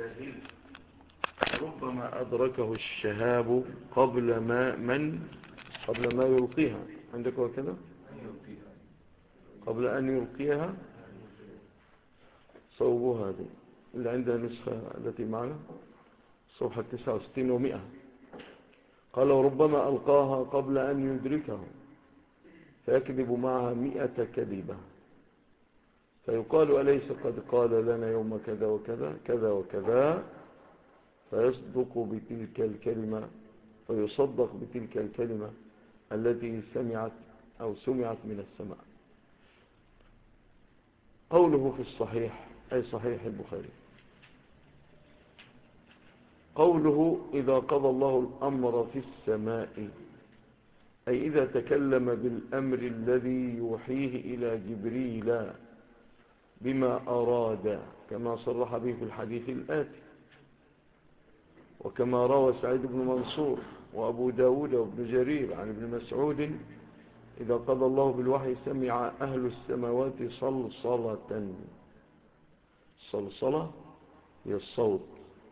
ربما أدركه الشهاب قبل ما يلقيها. عندك وكذا قبل أن يلقيها. صوبوا هذه اللي عندها نسخة التي معنا صفحة 69 و100. قال وربما ألقاها قبل أن يدركه فيكذب معها 100 كذبة، فيقال أليس قد قال لنا يوم كذا وكذا كذا وكذا، فيصدق بتلك الكلمة، فيصدق بتلك الكلمة التي سمعت من السماء. قوله في الصحيح أي صحيح البخاري، قوله إذا قضى الله الأمر في السماء، أي إذا تكلم بالأمر الذي يوحيه إلى جبريل بما أراد، كما صرح به في الحديث الآتي، وكما روى سعيد بن منصور وأبو داود وابن جرير عن ابن مسعود إذا قضى الله بالوحي سمع أهل السماوات صلصلة. الصلصلة هي الصوت،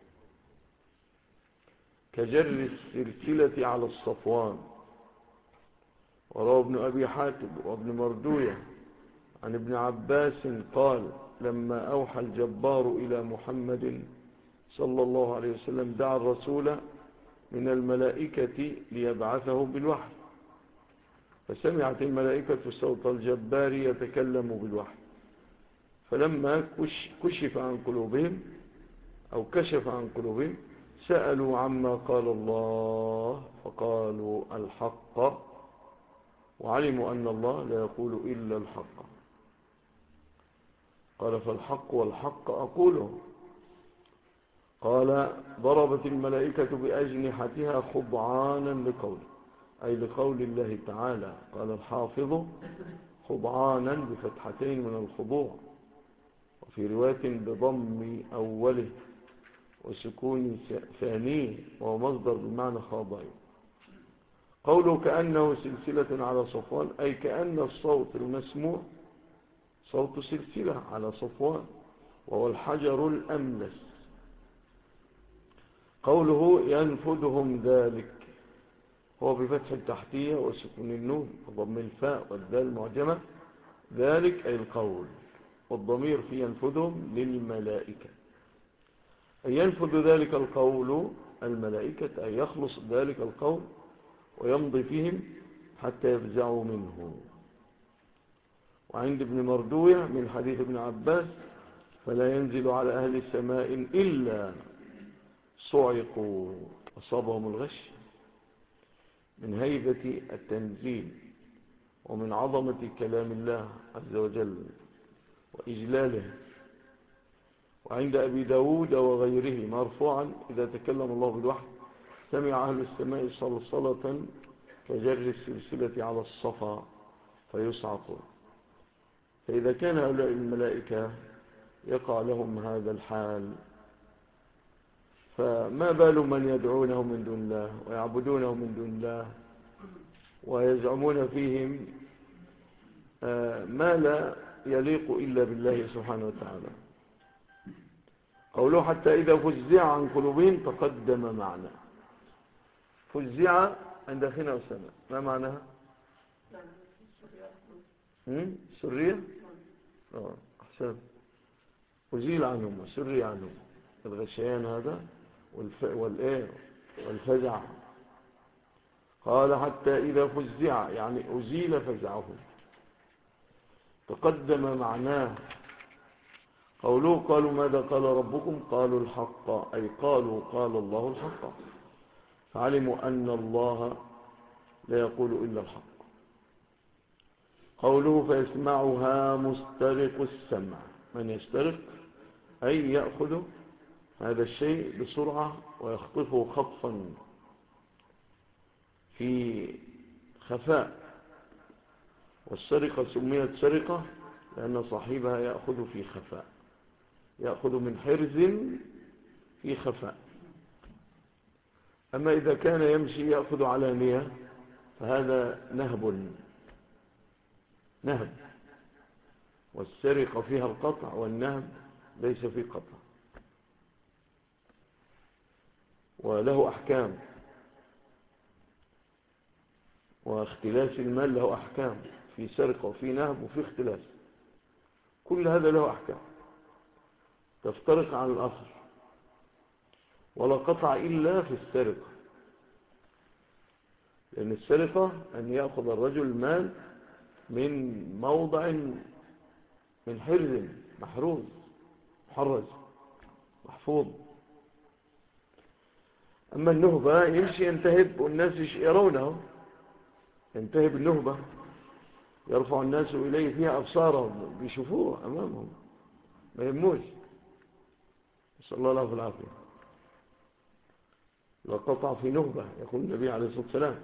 كجر السلسلة على الصفوان. وروى ابن أبي حاتم وابن مردوية عن ابن عباس قال لما أوحى الجبار إلى محمد صلى الله عليه وسلم دعا الرسول من الملائكة ليبعثه بالوحي، فسمعت الملائكة صوت الجبار يتكلم بالوحي، فلما كشف عن قلوبهم سألوا عما قال الله فقالوا الحق، وعلموا أن الله لا يقول إلا الحق. قال فالحق والحق أقوله. قال ضربت الملائكة بأجنحتها خضعانا لقوله، أي لقول الله تعالى. قال الحافظ خضعانا بفتحتين من الخضوع، وفي رواية بضم أوله وسكون ثانيه، وهو مصدر بمعنى خاضعين. قوله كأنه سلسلة على صفوان، أي كأن الصوت المسموع صوت سلسلة على صفوان، وهو الحجر الأملس. قوله ينفذهم ذلك، هو بفتح التحتية وسكون النون وضم الفاء والدال المعجمة. ذلك أي القول، والضمير في ينفذهم للملائكة، أي ينفذ ذلك القول الملائكة، أي يخلص ذلك القول ويمضي فيهم حتى يفزعوا منه. وعند ابن مردوية من حديث ابن عباس فلا ينزل على أهل السماء إلا صعقوا، أصابهم الغش، من هيبة التنزيل ومن عظمة كلام الله عز وجل وإجلاله. وعند أبي داود وغيره مرفوعا إذا تكلم الله بالوحي سمع أهل السماء صلصلة كجر السلسلة على الصفا فيصعقون. فإذا كان هؤلاء الملائكة يقع لهم هذا الحال، فما بال من يدعونه من دون الله ويعبدونه من دون الله ويزعمون فيهم ما لا يليق إلا بالله سبحانه وتعالى. قوله حتى إذا فزع عن قلوبهم تقدم معنا. فزع عند خنا وسنة ما معناها؟ سرية؟ أحسن. أزيل عنهم وسري عنهم الغشيان هذا والفزع. قال حتى إذا فزع يعني أزيل فزعهم. تقدم معناه. قولوا قالوا ماذا قال ربكم؟ قالوا الحق، أي قالوا قال الله الحق، فعلموا أن الله لا يقول إلا الحق. قوله فيسمعها مسترق السمع، من يسترق أي يأخذ هذا الشيء بسرعة ويخطفه خطفا في خفاء. والسرقة سميت سرقة لأن صاحبها يأخذ في خفاء، يأخذ من حرز في خفاء. أما إذا كان يمشي يأخذ علانية فهذا نهب، والسرقة فيها القطع والنهب ليس في قطع. وله أحكام، واختلاس المال له أحكام، في سرقة وفي نهب وفي اختلاس، كل هذا له أحكام تفترق عن الآخر. ولا قطع إلا في السرقة، لأن السرقة أن يأخذ الرجل المال من موضع، من حرز محروز محرز محفوظ. أما النهبة يمشي ينتهب والناس يرونه، ينتهب النهبة، يرفع الناس إليه فيها أبصارهم، بيشوفوه أمامهم، ما يهموش. صلى الله عليه العافية. لقطع في نهبة، يقول النبي عليه الصلاة والسلام.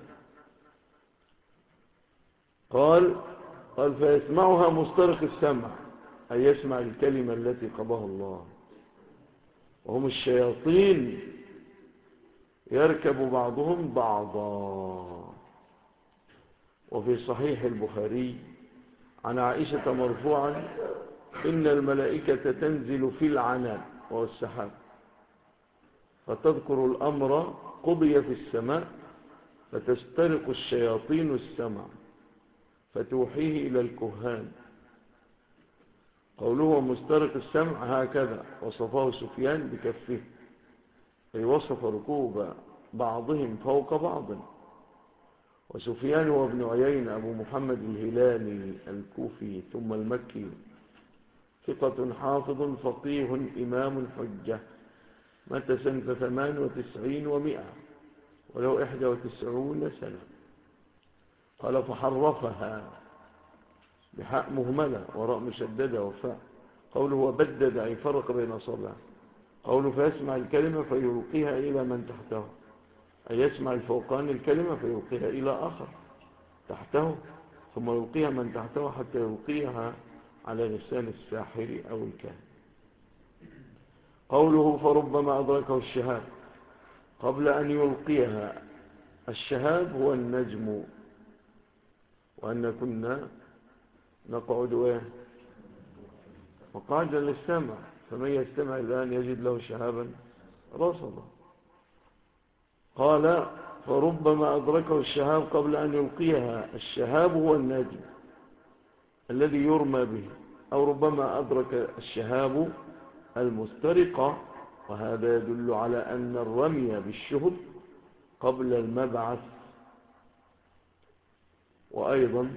قال فيسمعها مسترق السمع، أي يسمع الكلمة التي قضاها الله، وهم الشياطين يركب بعضهم بعضا. وفي صحيح البخاري عن عائشة مرفوعا: إن الملائكة تنزل في العنان وهو السحاب، فتذكر الأمر قضي في السماء، فتسترق الشياطين السمع فتوحيه إلى الكهان. قوله مسترق السمع هكذا وصفه سفيان بكفه، أي وصف ركوب بعضهم فوق بعض. وسفيان هو ابن عيين أبو محمد الهلالي الكوفي ثم المكي، ثقة حافظ فقيه إمام حجة، مات سنة 98 و100 ولو 91 سنة. قال فحرفها بحاء مهملة وراء مشددة وفاء. قوله وبدد أي فرق بين أصابعه. قوله فيسمع الكلمة فيلقيها إلى من تحته، أي يسمع الفوقان الكلمة فيلقيها إلى آخر تحته، ثم يلقيها من تحته حتى يلقيها على لسان الساحر أو الكاهن. قوله فربما أدركه الشهاب قبل أن يلقيها. الشهاب هو النجم، وأن كنا نقعد مقاعدا للسمع، فمن يستمع الآن يجد له شهابا رصدا. قال فربما أدركه الشهاب قبل أن يلقيها. الشهاب هو النجم الذي يرمى به، أو ربما أدرك الشهاب المسترقة، وهذا يدل على أن الرمي بالشهب قبل المبعث، وأيضا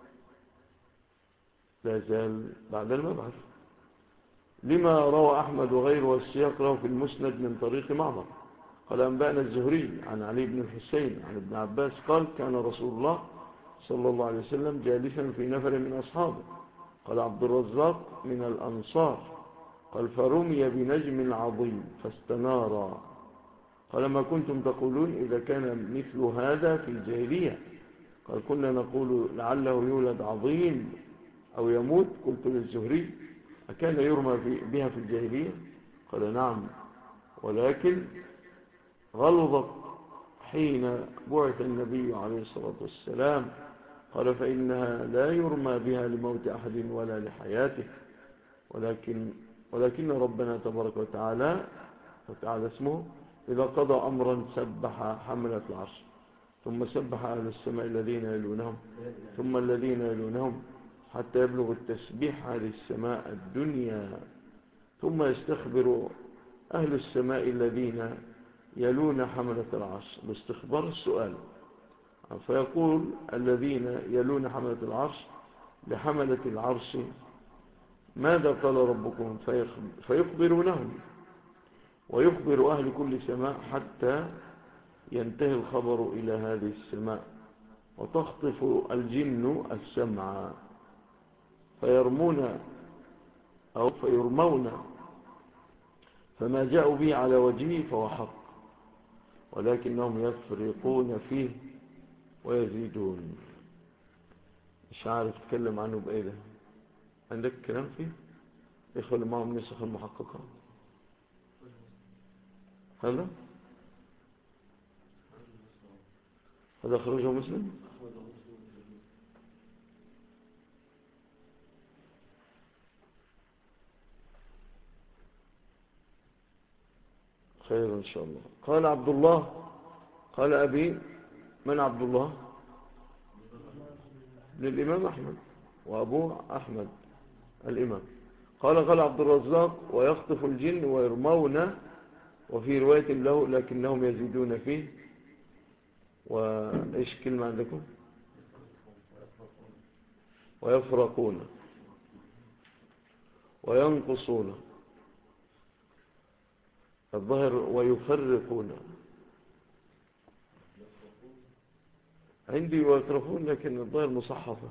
لا زال بعد المبعث، لما روى أحمد وغيره والسياق له في المسند من طريق معمر. قال أنبأنا الزهري عن علي بن الحسين عن ابن عباس قال كان رسول الله صلى الله عليه وسلم جالسا في نفر من أصحابه. قال عبد الرزاق من الأنصار. قال فرمي بنجم عظيم فاستنارا. قال ما كنتم تقولون إذا كان مثل هذا في الجاهلية؟ قال كنا نقول لعله يولد عظيم أو يموت. قلت للزهري أكان يرمى بها في الجاهلية؟ قال نعم، ولكن غلظت حين بعث النبي عليه الصلاة والسلام. قال فإنها لا يرمى بها لموت أحد ولا لحياته، ولكن ربنا تبارك وتعالى اسمه إذا قضى أمرا سبح حملة العرش، ثم سبح أهل السماء الذين يلونهم ثم الذين يلونهم حتى يبلغ التسبيح هذه السماء الدنيا، ثم يستخبر أهل السماء الذين يلون حملة العرش باستخبار السؤال، فيقول الذين يلون حملة العرش لحملة العرش ماذا قال ربكم؟ فيخبرونهم، ويخبر أهل كل سماء حتى ينتهي الخبر إلى هذه السماء، وتخطف الجن السمع فيرمون فما جاءوا به على وجهه فهو حق، ولكنهم يفرقون فيه ويزيدون. مش عارف تتكلم عنه بإيه ده؟ عندك كلام فيه؟ إخوة اللي معهم نسخ المحققة هذا أخرجه مسلم. خير إن شاء الله. قال عبد الله، قال أبي، من عبد الله؟ للإمام أحمد، وأبوه أحمد الإمام. قال عبد الرزاق: ويخطف الجن ويرمون، وفي رواية له لكنهم يزيدون فيه. وإيش كلمة عندكم؟ ويفرقون وينقصون، الظاهر ويفرقون عندي، ويترفون، لكن الظاهر مصحفة.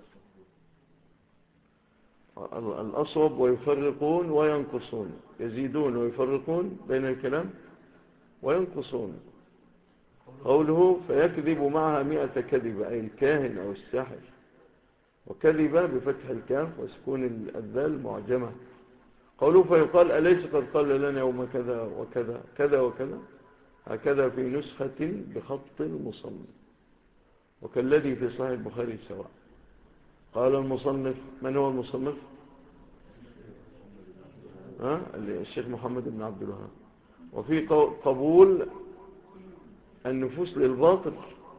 الأصوب ويفرقون وينقصون، يزيدون ويفرقون بين الكلام وينقصون. قوله: فيكذب معها 100 كذبة، أي الكاهن أو الساحر. وكذبة بفتح الكاف وسكون الذال معجمة. قوله: فيقال: أليس قد قال لنا يوم كذا وكذا كذا وكذا؟ هكذا في نسخة بخط المصنف، وكالذي في صحيح البخاري سواء. قال المصنف، من هو المصنف؟ الشيخ محمد بن عبد الوهاب. وفي قبول النفوس للباطل.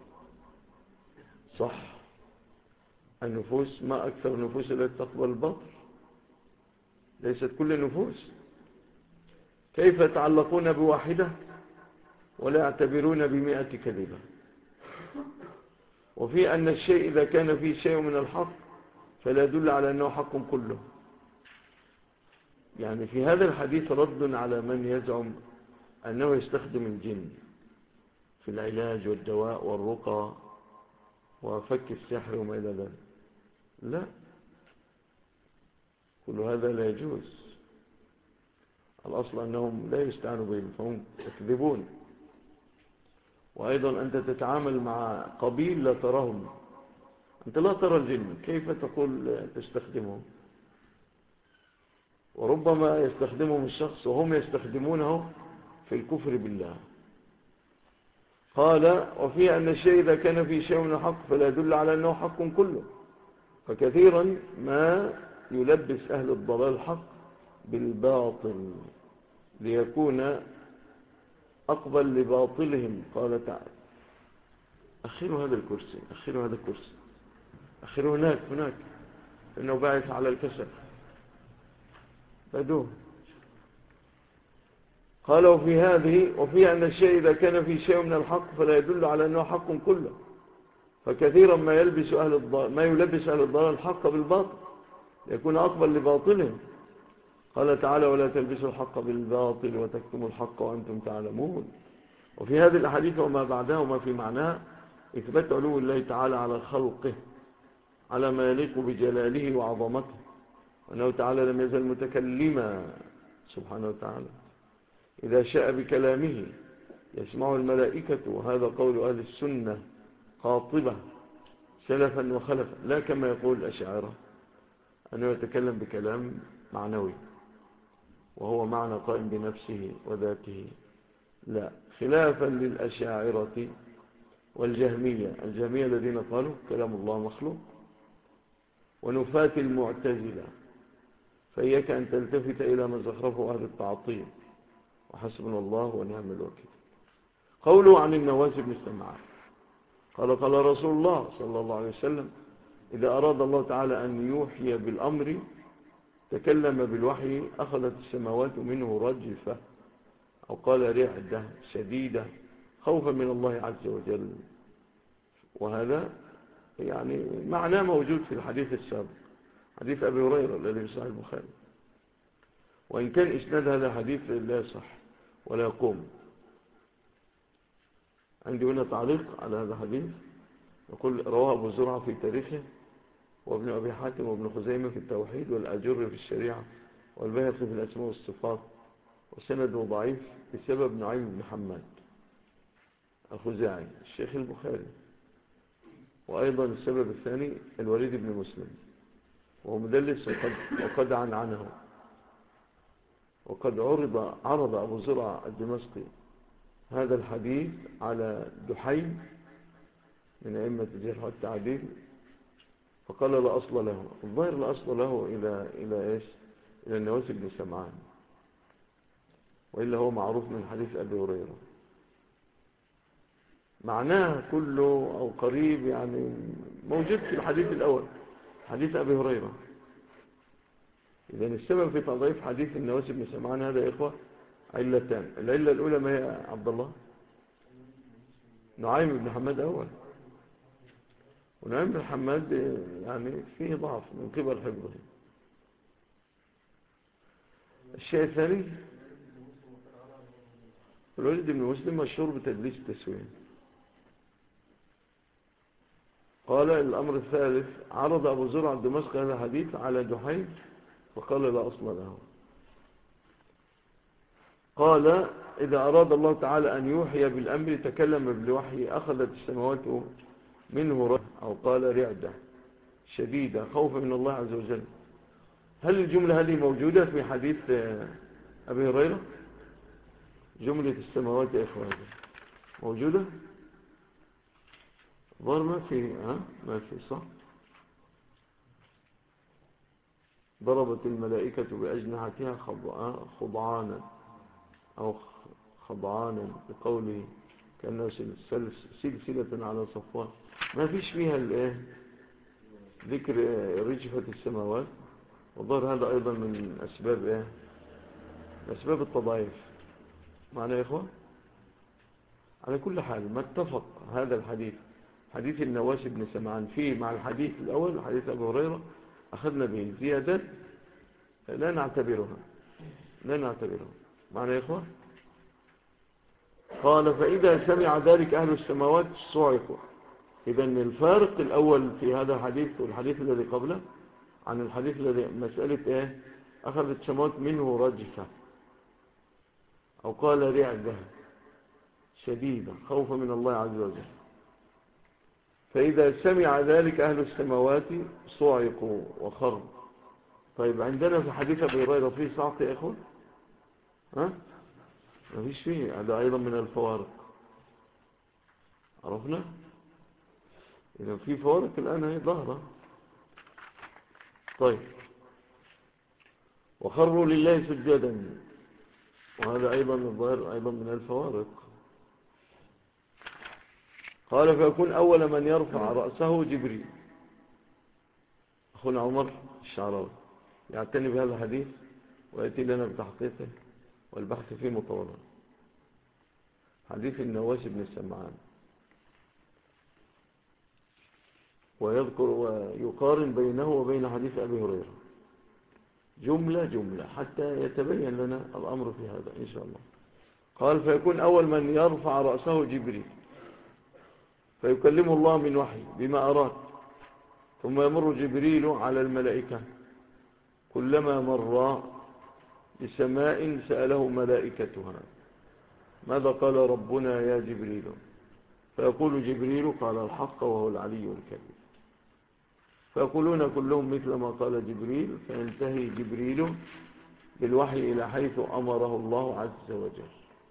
صح، النفوس ما أكثر النفوس التي تقبل الباطل، ليست كل النفوس. كيف يتعلقون بواحدة ولا يعتبرون ب100 كذبة؟ وفي أن الشيء إذا كان فيه شيء من الحق فلا يدل على أنه حق كله. يعني في هذا الحديث رد على من يزعم أنه يستخدم الجن في العلاج والدواء والرقى وفك السحر وما إلى ذلك. لا، كل هذا لا يجوز. الأصل أنهم لا يستعانوا بهم، فهم يكذبون. وأيضا أنت تتعامل مع قبيل لا تراهم، أنت لا ترى الجن، كيف تقول تستخدمهم؟ وربما يستخدمهم الشخص وهم يستخدمونه في الكفر بالله. قال: وفي أن الشيء إذا كان فيه شيء من الحق فلا يدل على أنه حق كله. فكثيرا ما يلبس أهل الضلال الحق بالباطل ليكون أقبل لباطلهم. قال تعالى: أخروا هذا الكرسي، أخروا هذا الكرسي، أخروا هناك، إنه باعث على الكسل، فدوه. قال: وفي أن الشيء إذا كان فيه شيء من الحق فلا يدل على أنه حق كله. فكثيرا ما يلبس يلبس أهل الضلال الحق بالباطل ليكون أقبل لباطلهم. قال تعالى: ولا تلبسوا الحق بالباطل وتكتموا الحق وأنتم تعلمون. وفي هذه الأحاديث وما بعدها وما في معناها إثبات علو الله تعالى على خلقه على ما يليق بجلاله وعظمته، وأنه تعالى لم يزل متكلما سبحانه وتعالى، إذا شاء بكلامه يسمع الملائكة. وهذا قول أهل السنة قاطبة سلفا وخلفا، لا كما يقول الأشاعرة أنه يتكلم بكلام معنوي وهو معنى قائم بنفسه وذاته. لا، خلافا للأشاعرة والجهمية الذين قالوا كلام الله مخلوق، ونفاة المعتزلة. فإياك أن تلتفت إلى ما زخرفه أهل التعطيل، وحسبنا الله ونعم الوكيل. قوله عن النواس بن سمعان قال رسول الله صلى الله عليه وسلم: إذا أراد الله تعالى أن يوحي بالأمر تكلم بالوحي أخذت السماوات منه رجفة، أو قال رعدة شديدة، خوفا من الله عز وجل. وهذا يعني معناه موجود في الحديث السابق، حديث أبي هريرة الذي في صحيح البخاري، وإن كان إسناد هذا الحديث لا يصح ولا يقوم. عندي هنا تعليق على هذا الحديث، يقول: رواه أبو زرعة في تاريخه، وابن أبي حاتم وابن خزيمة في التوحيد، والأجر في الشريعة، والبيهقي في الأسماء والصفات، وسنده ضعيف بسبب نعيم بن حماد الخزاعي الشيخ البخاري. وأيضا السبب الثاني الوليد بن مسلم، وهو مدلس وقد عنه. وقد عرض أبو زرع الدمشقي هذا الحديث على دحيم من أئمة الجرح والتعديل، فقال لا أصل له. الظاهر لا أصل له إلى إيش؟ إلى النواس بن سمعان. وإلا هو معروف من حديث أبي هريرة. معناه كله أو قريب يعني موجود في الحديث الأول، حديث أبي هريرة. إذن السبب في تضعيف حديث النواس بن سمعان هذا يا إخوة علتان. العلة الأولى ما هي عبد الله؟ نعيم بن حماد أول، ونعيم بن حماد يعني فيه ضعف من قبل حفظه. الشيء الثاني الوليد بن مسلم مشهور بتدليس التسوية. قال الأمر الثالث: عرض أبو زرع الدمشقي هذا الحديث على دحيم فقال لا أصل له. قال: إذا أراد الله تعالى أن يوحي بالأمر تكلم بالوحي أخذت السماوات منه رعدة، أو قال رعدة شديدة خوفا من الله عز وجل. هل الجملة هذه موجودة في حديث أبي هريرة؟ جملة السماوات يا إخواني موجودة؟ ظهر ما في ما في صح. ضربت الملائكة بأجنحتها خضعانا أو خضعانا بقوله كأنه سلسلة على صفوان. ما فيش فيها ذكر رجفة السماوات. وظهر هذا أيضا من أسباب التضعيف. معنا يا إخوة؟ على كل حال ما اتفق هذا الحديث حديث النواس بن سمعان فيه مع الحديث الأول حديث أبو هريرة أخذنا به زيادات لا نعتبرها. معنا يا إخوة؟ قال: فإذا سمع ذلك أهل السماوات صعقوا. إذن الفارق الأول في هذا الحديث والحديث الذي قبله عن الحديث الذي مسألة أخذت السماوات منه رجفة، أو قال رعدة شديدة خوفا من الله عز وجل. فإذا سمع ذلك أهل السماوات صعقوا وخروا. طيب عندنا في حديث أبي هريرة فيه صعق يا إخوة؟ ما فيش فيه. هذا أيضا من الفوارق. عرفنا؟ إذا في فوارق الآن هي ظاهرة. طيب وخروا لله سجدا، وهذا أيضا الظاهر أيضا من الفوارق. قال: فيكون أول من يرفع رأسه جبريل. أخونا عمر الشعراوي يعتني بهذا الحديث ويأتي لنا بتحقيقه والبحث فيه مطولا. حديث النواس بن سمعان، ويذكر ويقارن بينه وبين حديث أبي هريرة جملة حتى يتبين لنا الأمر في هذا إن شاء الله. قال: فيكون أول من يرفع رأسه جبريل فيكلم الله من وحي بما أراد، ثم يمر جبريل على الملائكة كلما مر بسماء سأله ملائكتها ماذا قال ربنا يا جبريل؟ فيقول جبريل قال الحق وهو العلي الكبير. فيقولون كلهم مثل ما قال جبريل، فينتهي جبريل بالوحي إلى حيث أمره الله عز وجل.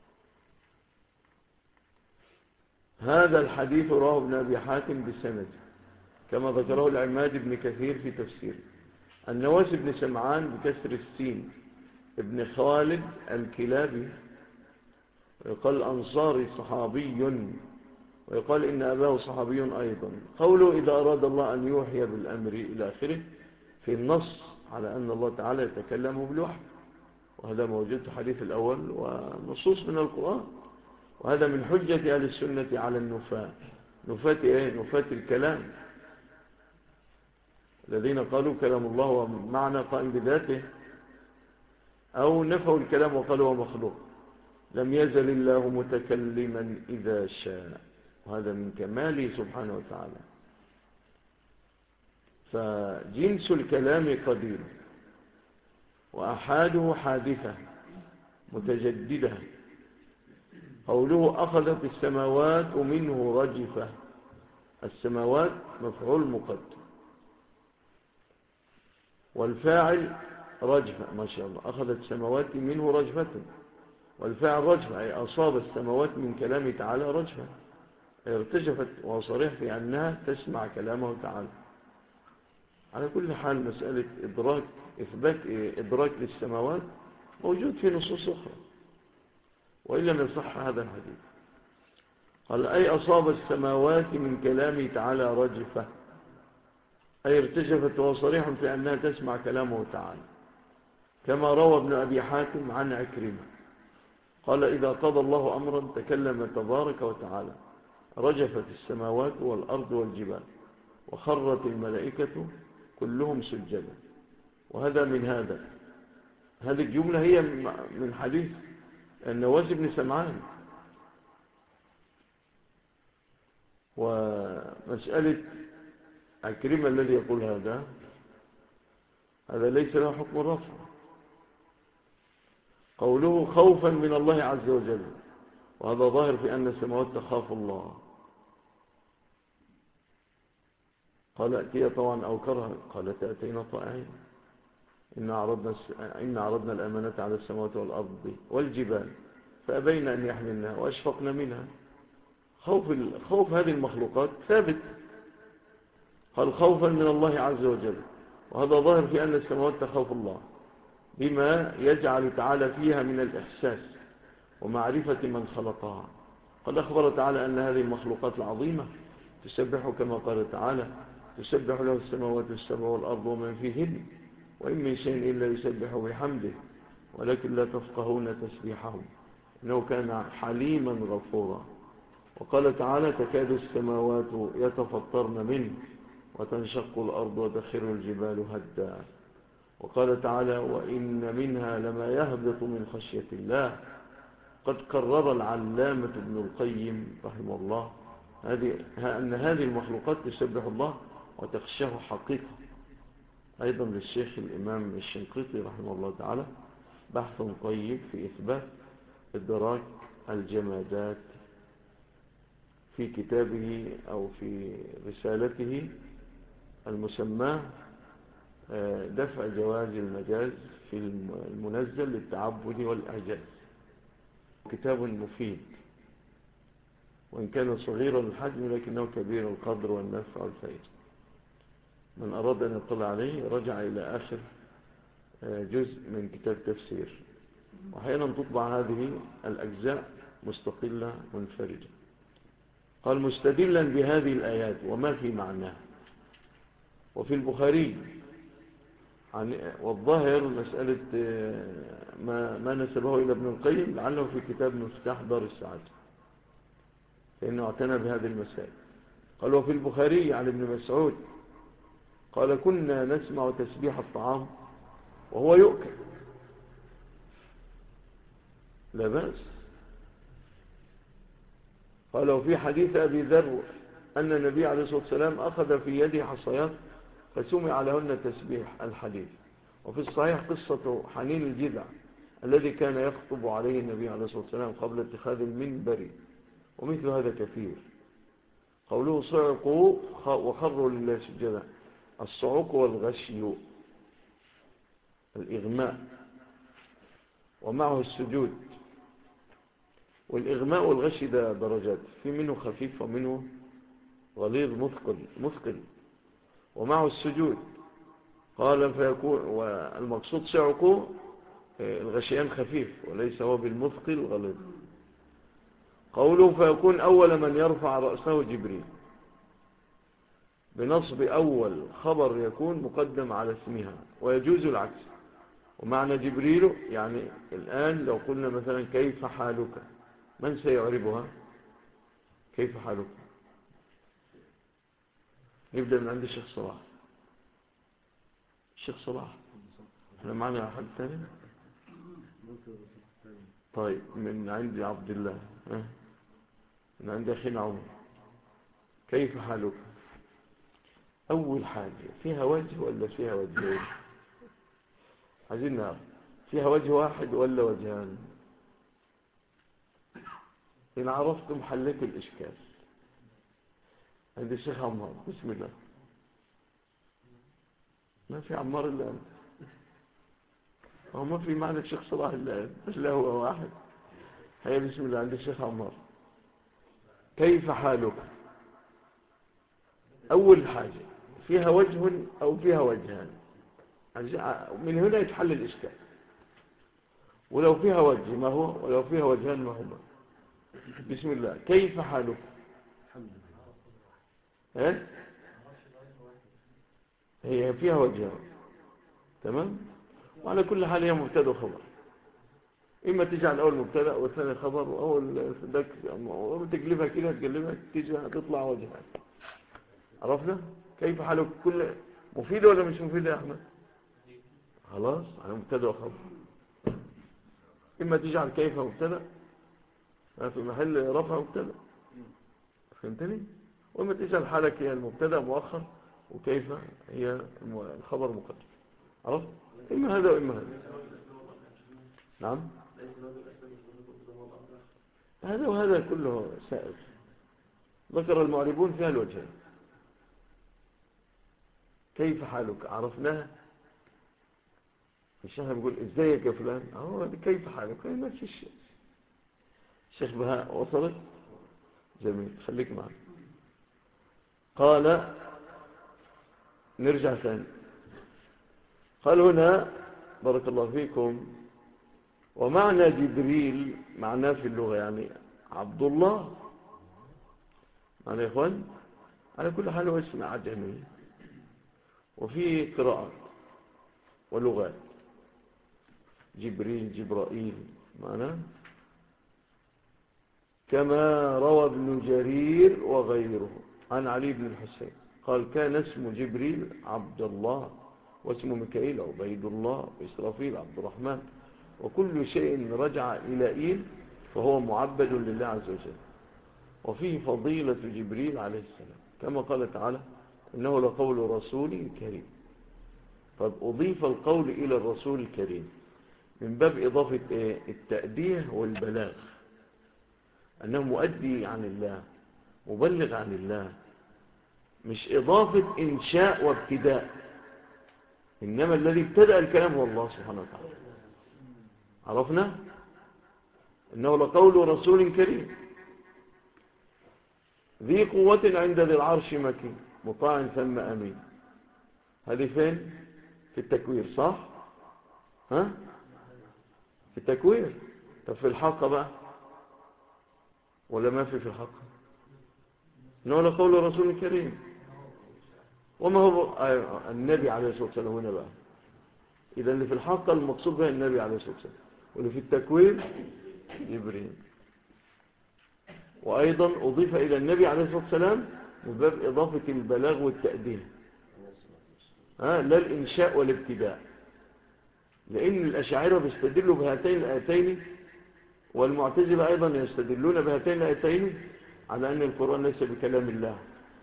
هذا الحديث رواه ابن أبي حاتم بسند كما ذكره العماد بن كثير في تفسيره. النواس بن سمعان بكسر السين ابن خالد الكلابي، ويقال الأنصاري صحابي، ويقال إن أباه صحابي أيضا. قوله إذا أراد الله أن يوحي بالأمر إلى آخره في النص على أن الله تعالى يتكلم بالوحي، وهذا موجود في الحديث الأول ونصوص من القرآن. وهذا من حجة أهل السنة على النفاة. نفاة الكلام الذين قالوا كلام الله ومعنى قائم بذاته، أو نفوا الكلام وقالوا هو مخلوق. لم يزل الله متكلما إذا شاء، وهذا من كماله سبحانه وتعالى. فجنس الكلام قديم، وأحاده حادثة متجددة. قوله أخذت السماوات منه رجفة، السماوات مفعول مقدم، والفاعل رجفة. ما شاء الله، أخذت السماوات منه رجفة، والفاعل رجفة أي أصاب السماوات من كلامه تعالى رجفة، ارتجفت، وصريح في أنها تسمع كلامه تعالى. على كل حال مسألة إثبات إدراك للسماوات موجود في نصوص أخرى. وإن لم يصح هذا الحديث. قال أي أصاب السماوات من كلامه تعالى رجفة، أي ارتجفت، وهو صريح في أنها تسمع كلامه تعالى، كما روى ابن أبي حاتم عن عكرمة قال إذا قضى الله أمرا تكلم تبارك وتعالى رجفت السماوات والأرض والجبال وخرت الملائكة كلهم سجدا. وهذا من هذا، هذه الجملة هي من حديث النواس بن سمعان. ومسألة عكرمة الذي يقول هذا ليس له حكم الرفع. قوله خوفا من الله عز وجل، وهذا ظاهر في أن السماوات تخاف الله. قال أتي طوعا أو كرها، قال تأتينا طائعين. إن عرضنا الأمانة على السماوات والأرض والجبال فأبين أن يحملنها وأشفقنا منها. خوف هذه المخلوقات ثابت. قال خوفا من الله عز وجل، وهذا ظاهر في أن السماوات تخاف الله بما يجعل تعالى فيها من الإحساس ومعرفة من خلقها. قد أخبر تعالى أن هذه المخلوقات العظيمة تسبح كما قال تعالى تسبح له السماوات السبع والأرض ومن فيهن وإن من شيء إلا يسبح بحمده ولكن لا تفقهون تسبيحهم إنه كان حليما غفورا. وقال تعالى تكاد السماوات يتفطرن منه وتنشق الأرض وتخر الجبال هدا. وقال تعالى وإن منها لما يهبط من خشية الله. قد قرر العلامة ابن القيم رحمه الله أن هذه المخلوقات تسبح الله وتخشاه حقيقة. أيضا للشيخ الإمام الشنقيطي رحمه الله تعالى بحث طيب في إثبات إدراك الجمادات في كتابه أو في رسالته المسماه دفع جواز المجاز في المنزل للتعبد والإعجاز. كتاب مفيد وإن كان صغيرا الحجم لكنه كبير القدر والنفع والفائدة. من أراد أن يطلع عليه رجع إلى آخر جزء من كتاب تفسير. وأحيانا تطبع هذه الأجزاء مستقلة منفردة. قال مستدلا بهذه الآيات وما في معناه. وفي البخاري والظاهر مسألة ما نسبه إلى ابن القيم لعله في كتاب مفتاح دار السعادة فإنه اعتنى بهذه المسائل. قال وفي البخاري عن ابن مسعود قال كنا نسمع تسبيح الطعام وهو يؤكل لا بأس. قال وفي حديث أبي ذر أن النبي عليه الصلاة والسلام أخذ في يده حصيات فسمع لهن تسبيح الحديث. وفي الصحيح قصة حنين الجذع الذي كان يخطب عليه النبي عليه الصلاة والسلام قبل اتخاذ المنبر ومثل هذا كثير. قوله صعقوا وخروا لله سجدا. الصعوق والغشي الإغماء ومعه السجود. والإغماء والغشي ده درجات، في منه خفيف ومنه غليظ مثقل ومعه السجود. قال فيكون والمقصود صعقوا الغشيان خفيف وليس هو بالمثقل غليظ. قوله فيكون أول من يرفع رأسه جبريل بنصب أول خبر يكون مقدم على اسمها ويجوز العكس. ومعنى جبريل يعني الآن لو قلنا مثلا كيف حالك من سيعربها؟ كيف حالك؟ نبدأ من عند الشيخ صلاح. الشيخ صلاح احنا معنا أحد ثاني؟ طيب من عند عبد الله من عند أخينا عمر. كيف حالك؟ أول حاجة فيها وجه ولا فيها وجهين؟ عايزين نعرف فيها وجه واحد ولا وجهان؟ إن عرفتم حلت الإشكال. عند الشيخ عمار بسم الله. ما في عمار إلا أنت. هو ما في معنى الشيخ صلاح إلا أنت بس لا هو واحد. هيا بسم الله عند الشيخ عمار. كيف حالك؟ أول حاجة فيها وجه أو فيها وجهان. من هنا يتحل الإشكال. ولو فيها وجه ما هو، ولو فيها وجهان ما هما. بسم الله. كيف حالك؟ ايه؟ هي فيها وجهان، تمام. وعلى كل حال هي مبتدا وخبر، اما تجعل اول مبتدا والثاني خبر، واول تقلبها كده، تقلبها تيجي تطلع وجهان. عرفنا كيف حالك؟ كل مفيده ولا مش مفيده يا احمد؟ خلاص، على مبتدا وخبر. اما تجعل كيف مبتدا في محل رفع مبتدا، فهمتني؟ واما تجعل حالك هي المبتدا مؤخر، وكيف هي الخبر مقدم. عرفت؟ اما هذا واما هذا. نعم، هذا وهذا كله سائر. ذكر المعربون فيها الوجهين. كيف حالك عرفناها، الشيخ بيقول ازيك يا فلان، اهو كيف حالك، نفس الشيء. الشيخ بهاء وصلت؟ جميل، خليك معنا. قال نرجع ثاني. قال هنا بارك الله فيكم: ومعنى جبريل معناه في اللغة يعني عبد الله. معنى يا إخوان على كل حال هو اسم عجمي، وفي قراءات ولغات. جبريل، جبرائيل معناه، كما روى ابن جرير وغيره عن علي بن الحسين قال: كان اسم جبريل عبد الله، واسم ميكائيل عبيد الله، وإسرافيل عبد الرحمن، وكل شيء رجع إلى إيل فهو معبد لله عز وجل. وفيه فضيلة جبريل عليه السلام، كما قال تعالى: إنه لقول رسول كريم. قد أضيف القول إلى الرسول الكريم من باب إضافة التأدية والبلاغ، أنه مؤدي عن الله، مبلغ عن الله، مش إضافة إنشاء وابتداء، إنما الذي ابتدأ الكلام هو الله سبحانه وتعالى. عرفنا؟ إنه لقول رسول كريم ذي قوة عند ذي العرش مكين مطاع ثم أمين. هذه فين؟ في التكوير، صح؟ ها؟ في التكوير. طب في الحق بقى ولا ما في الحق؟ إنه لقول رسول كريم. وما هو النبي عليه الصلاة والسلام هنا بقى؟ إذا اللي في الحق المقصود به النبي عليه الصلاة والسلام، واللي في التكوير جبريل. وأيضا أضيف إلى النبي عليه الصلاة والسلام من باب إضافة البلاغ والتأدية، لا الإنشاء والابتداء، لأن الأشاعرة بيستدلوا بهاتين الآيتين، والمعتزلة أيضا يستدلون بهاتين الآيتين على أن القرآن ليس بكلام الله.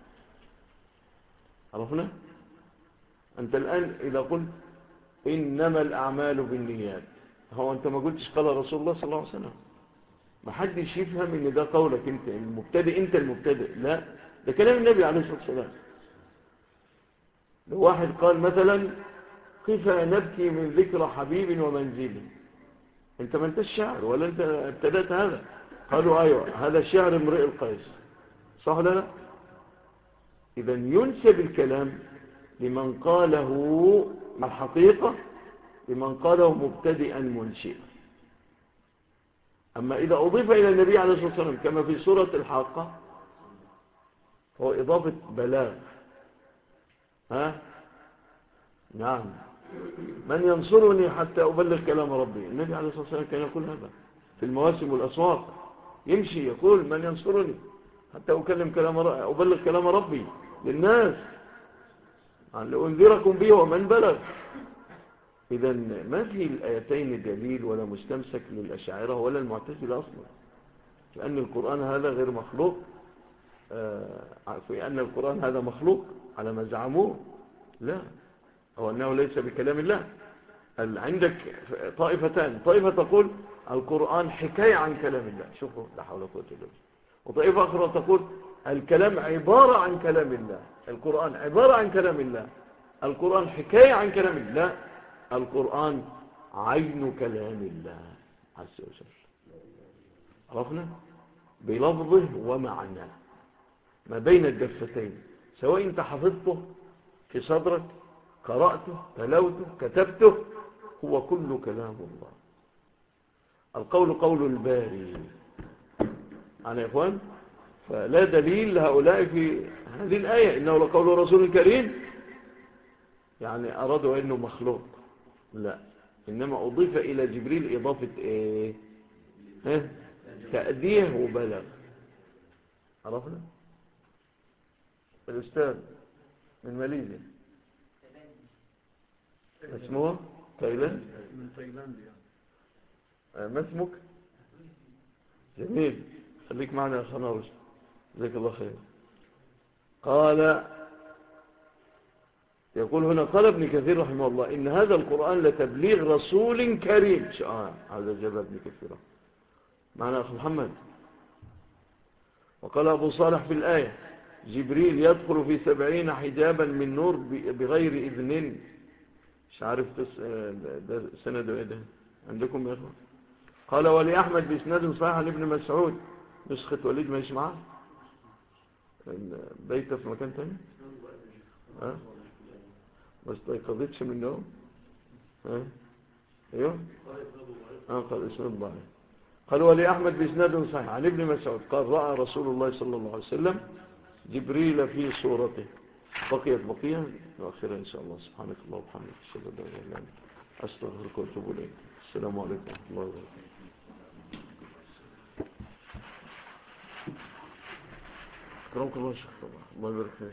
عرفنا؟ أنت الآن إذا قلت إنما الأعمال بالنيات، هو أنت ما قلتش قال رسول الله صلى الله عليه وسلم. ما حدش يفهم ان ده قولك انت المبتدئ، انت المبتدئ، لا، ده كلام النبي عليه الصلاة والسلام. لو واحد قال مثلا: كيف نبكي من ذكر حبيب ومنزلي، انت ما انت الشاعر ولا انت ابتدأت هذا؟ قالوا ايوه، هذا شعر امرئ القيس، صح ولا لا؟ اذا ينسب الكلام لمن قاله الحقيقة، لمن قاله مبتدئا منشئا. أما إذا أضيف إلى النبي عليه الصلاة والسلام كما في سورة الحاقة هو إضافة بلاغ. ها؟ نعم. من ينصرني حتى أبلغ كلام ربي. النبي عليه الصلاة والسلام كان يقول هذا في المواسم والأسواق، يمشي يقول: من ينصرني حتى أبلغ كلام ربي للناس، لأنذركم به ومن بلغ. إذا ما في الآيتين دليل ولا مستمسك للأشاعرة ولا المعتزلة أصلا، لأن القرآن هذا غير مخلوق، في أن القرآن هذا مخلوق على ما زعموه، لا، أو أنه ليس بكلام الله. عندك طائفتان: طائفة تقول القرآن حكاية عن كلام الله، شوفوا لا حول ولا قوة إلا بالله. وطائفة أخرى تقول الكلام عبارة عن كلام الله، القرآن عبارة عن كلام الله، القرآن حكاية عن كلام الله، القرآن عين كلام الله عز وجل. عرفنا؟ بلفظه ومعناه، ما بين الدفتين، سواء انت حفظته في صدرك، قرأته، تلوته، كتبته، هو كل كلام الله. القول قول الباري. أنا يا إخوان، فلا دليل لهؤلاء في هذه الآية إنه لقول رسول كريم، يعني أرادوا أنه مخلوق. لا، إنما أضيف إلى جبريل إضافة إيه؟ تأديه وبلغ. عرفنا؟ الأستاذ من ماليزيا اسمه تايلاند. من تايلاند يعني. ما اسمك؟ جميل، خليك معنا يا خناوش، جزاك الله خير. قال، يقول هنا قال ابن كثير رحمه الله إن هذا القرآن لتبليغ رسول كريم. هذا جاب ابن كثير معنا أخي محمد. وقال أبو صالح في الآية جبريل يدخل في 70 حجابا من نور بغير إذن. مش عارف ده سند ايه ده عندكم يا اخوان. قال ولي أحمد بإسناد صحيح عن ابن مسعود. نسخة وليد ما يسمعها بيته في مكان تاني. ما استيقظتش من النوم. ايوه قال اسناد ضعيف. قال ولي أحمد بإسناد صحيح عن ابن مسعود قال رأى رسول الله صلى الله عليه وسلم جبريل في صورته. بقيت بقية نؤخرها إن شاء الله. سبحانك الله وبحمدك أشهد أن لا إله إلا أنت أستغفرك وأتوب إليك. السلام عليكم ورحمة الله وبركاته. أكرمك الله شيخ طبعا. الله يبارك فيك.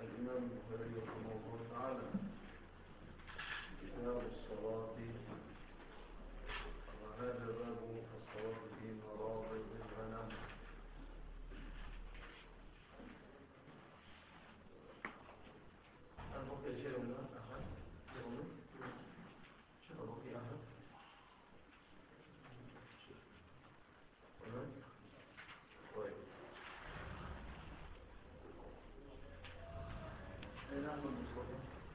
الإمام البخاري رحمه الله تعالى كتاب الصلاة، وهذا باب الصلاة في مرابض الغنم. هل بقي شيء من أحد؟ شيء بقي أحد؟ طيب، أين أحمد المصطفى؟